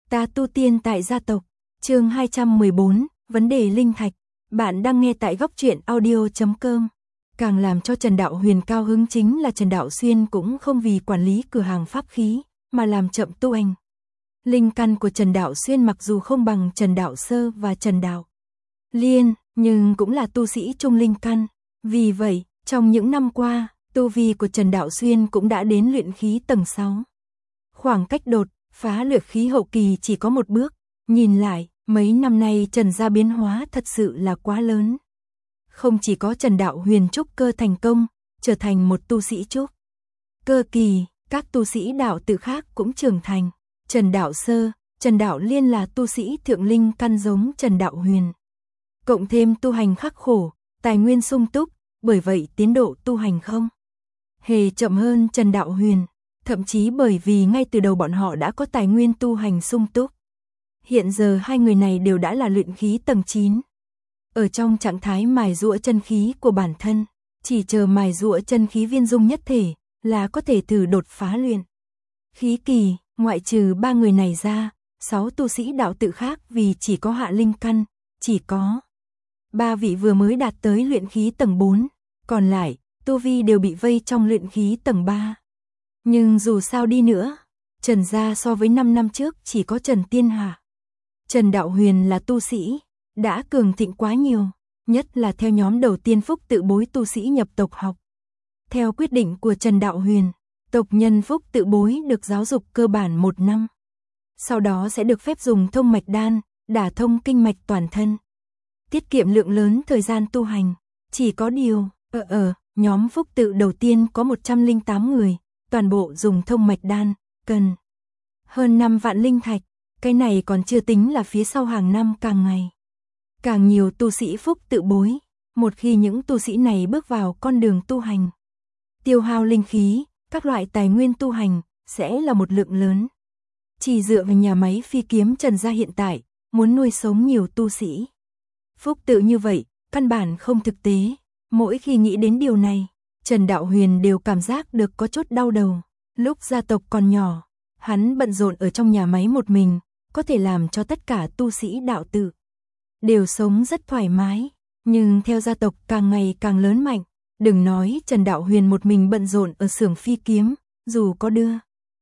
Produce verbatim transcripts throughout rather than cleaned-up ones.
Ta tu tiên tại gia tộc, chương hai trăm mười bốn, vấn đề linh thạch. Bạn đang nghe tại góc truyện audio chấm com. Càng làm cho Trần Đạo Huyền cao hứng chính là Trần Đạo Xuyên cũng không vì quản lý cửa hàng pháp khí, mà làm chậm tu hành. Linh căn của Trần Đạo Xuyên mặc dù không bằng Trần Đạo Sơ và Trần Đạo Liên, nhưng cũng là tu sĩ trung linh căn. Vì vậy, trong những năm qua, tu vi của Trần Đạo Xuyên cũng đã đến luyện khí tầng sáu. Khoảng cách đột phá luyện khí hậu kỳ chỉ có một bước, nhìn lại, mấy năm nay Trần gia biến hóa thật sự là quá lớn. Không chỉ có Trần Đạo Huyền trúc cơ thành công, trở thành một tu sĩ trúc cơ kỳ, các tu sĩ đạo tự khác cũng trưởng thành. Trần Đạo Sơ, Trần Đạo Liên là tu sĩ thượng linh căn giống Trần Đạo Huyền. Cộng thêm tu hành khắc khổ, tài nguyên sung túc, bởi vậy tiến độ tu hành không hề chậm hơn Trần Đạo Huyền. Thậm chí bởi vì ngay từ đầu bọn họ đã có tài nguyên tu hành sung túc. Hiện giờ hai người này đều đã là luyện khí tầng chín. Ở trong trạng thái mài giũa chân khí của bản thân, chỉ chờ mài giũa chân khí viên dung nhất thể, là có thể thử đột phá luyện khí kỳ. Ngoại trừ ba người này ra, sáu tu sĩ đạo tự khác vì chỉ có hạ linh căn, chỉ có ba vị vừa mới đạt tới luyện khí tầng bốn, còn lại, tu vi đều bị vây trong luyện khí tầng ba. Nhưng dù sao đi nữa, Trần gia so với năm năm trước chỉ có Trần Tiên Hà, Trần Đạo Huyền là tu sĩ, đã cường thịnh quá nhiều, nhất là theo nhóm đầu tiên phúc tự bối tu sĩ nhập tộc học. Theo quyết định của Trần Đạo Huyền, tộc nhân phúc tự bối được giáo dục cơ bản một năm. Sau đó sẽ được phép dùng thông mạch đan, đả thông kinh mạch toàn thân. Tiết kiệm lượng lớn thời gian tu hành, chỉ có điều, ở ở, nhóm phúc tự đầu tiên có một trăm lẻ tám người. Toàn bộ dùng thông mạch đan, cần hơn năm vạn linh thạch, cái này còn chưa tính là phía sau hàng năm càng ngày càng nhiều tu sĩ phúc tự bối. Một khi những tu sĩ này bước vào con đường tu hành, tiêu hao linh khí, các loại tài nguyên tu hành sẽ là một lượng lớn. Chỉ dựa vào nhà máy phi kiếm Trần gia hiện tại, muốn nuôi sống nhiều tu sĩ phúc tự như vậy, căn bản không thực tế. Mỗi khi nghĩ đến điều này, Trần Đạo Huyền đều cảm giác được có chút đau đầu. Lúc gia tộc còn nhỏ, hắn bận rộn ở trong nhà máy một mình, có thể làm cho tất cả tu sĩ đạo tự đều sống rất thoải mái. Nhưng theo gia tộc càng ngày càng lớn mạnh, đừng nói Trần Đạo Huyền một mình bận rộn ở xưởng phi kiếm, dù có đưa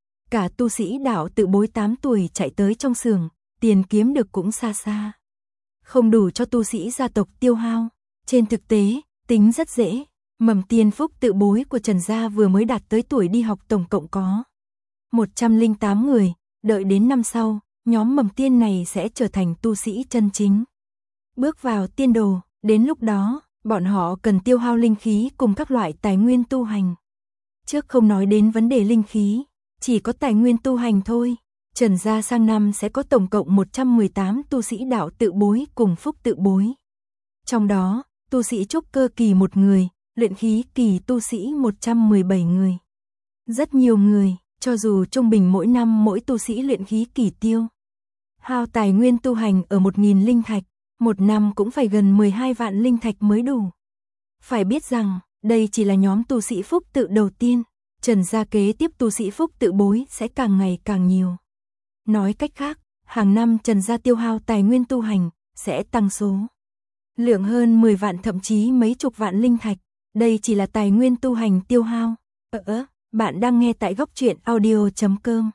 cả tu sĩ đạo tự bối tám tuổi chạy tới trong xưởng, tiền kiếm được cũng xa xa không đủ cho tu sĩ gia tộc tiêu hao. Trên thực tế, tính rất dễ. Mầm tiên phúc tự bối của Trần gia vừa mới đạt tới tuổi đi học tổng cộng có một trăm lẻ tám người, đợi đến năm sau, nhóm mầm tiên này sẽ trở thành tu sĩ chân chính. Bước vào tiên đồ, đến lúc đó, bọn họ cần tiêu hao linh khí cùng các loại tài nguyên tu hành. Trước không nói đến vấn đề linh khí, chỉ có tài nguyên tu hành thôi, Trần gia sang năm sẽ có tổng cộng một trăm mười tám tu sĩ đạo tự bối cùng phúc tự bối. Trong đó, tu sĩ trúc cơ kỳ một người, luyện khí kỳ tu sĩ một trăm mười bảy người. Rất nhiều người, cho dù trung bình mỗi năm mỗi tu sĩ luyện khí kỳ tiêu hao tài nguyên tu hành ở một nghìn linh thạch, một năm cũng phải gần mười hai vạn linh thạch mới đủ. Phải biết rằng, đây chỉ là nhóm tu sĩ phúc tự đầu tiên, Trần gia kế tiếp tu sĩ phúc tự bối sẽ càng ngày càng nhiều. Nói cách khác, hàng năm Trần gia tiêu hao tài nguyên tu hành sẽ tăng số lượng hơn mười vạn thậm chí mấy chục vạn linh thạch. Đây chỉ là tài nguyên tu hành tiêu hao. Ờ, ờ bạn đang nghe tại góc truyện audio chấm com.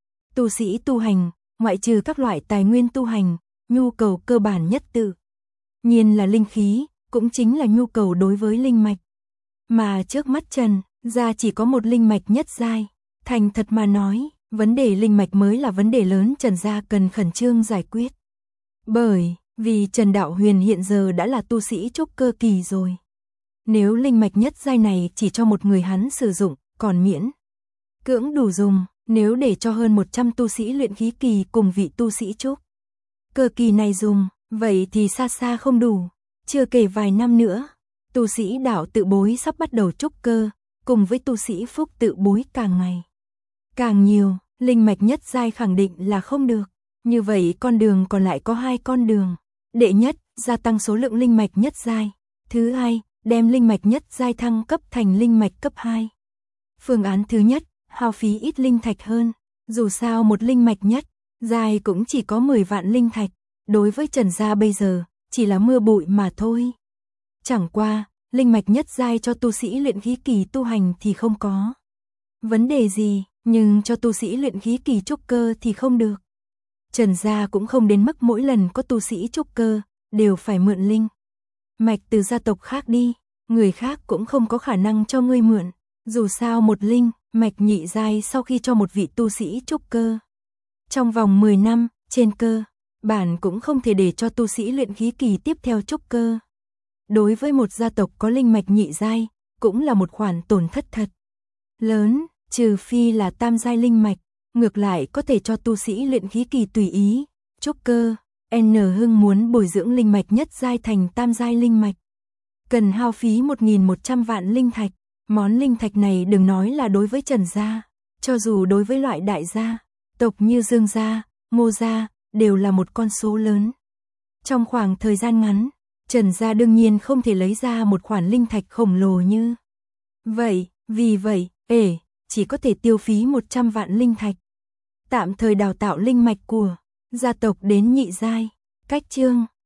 Tu sĩ tu hành, ngoại trừ các loại tài nguyên tu hành, nhu cầu cơ bản nhất tự nhiên là linh khí, cũng chính là nhu cầu đối với linh mạch. Mà trước mắt Trần gia chỉ có một linh mạch nhất giai. Thành thật mà nói, vấn đề linh mạch mới là vấn đề lớn Trần gia cần khẩn trương giải quyết. Bởi vì Trần Đạo Huyền hiện giờ đã là tu sĩ trúc cơ kỳ rồi. Nếu linh mạch nhất giai này chỉ cho một người hắn sử dụng, còn miễn cưỡng đủ dùng, nếu để cho hơn một trăm tu sĩ luyện khí kỳ cùng vị tu sĩ trúc cơ kỳ này dùng, vậy thì xa xa không đủ. Chưa kể vài năm nữa, tu sĩ đạo tự bối sắp bắt đầu trúc cơ, cùng với tu sĩ phúc tự bối càng ngày càng nhiều, linh mạch nhất giai khẳng định là không được. Như vậy con đường còn lại có hai con đường. Đệ nhất, gia tăng số lượng linh mạch nhất giai. Thứ hai, đem linh mạch nhất giai thăng cấp thành linh mạch cấp hai. Phương án thứ nhất, hao phí ít linh thạch hơn. Dù sao một linh mạch nhất giai cũng chỉ có mười vạn linh thạch, đối với Trần gia bây giờ, chỉ là mưa bụi mà thôi. Chẳng qua, linh mạch nhất giai cho tu sĩ luyện khí kỳ tu hành thì không có vấn đề gì, nhưng cho tu sĩ luyện khí kỳ trúc cơ thì không được. Trần gia cũng không đến mức mỗi lần có tu sĩ trúc cơ, đều phải mượn linh mạch từ gia tộc khác đi, người khác cũng không có khả năng cho ngươi mượn. Dù sao một linh mạch nhị giai sau khi cho một vị tu sĩ trúc cơ, trong vòng mười năm, trên cơ bản cũng không thể để cho tu sĩ luyện khí kỳ tiếp theo trúc cơ. Đối với một gia tộc có linh mạch nhị giai, cũng là một khoản tổn thất thật lớn, trừ phi là tam giai linh mạch, ngược lại có thể cho tu sĩ luyện khí kỳ tùy ý trúc cơ. N Hưng muốn bồi dưỡng linh mạch nhất giai thành tam giai linh mạch, cần hao phí một nghìn một trăm vạn linh thạch. Món linh thạch này đừng nói là đối với Trần gia, cho dù đối với loại đại gia tộc như Dương gia, Ngô gia, đều là một con số lớn. Trong khoảng thời gian ngắn, Trần gia đương nhiên không thể lấy ra một khoản linh thạch khổng lồ như vậy, vì vậy, ể, chỉ có thể tiêu phí một trăm vạn linh thạch. Tạm thời đào tạo linh mạch của gia tộc đến nhị giai. Cách chương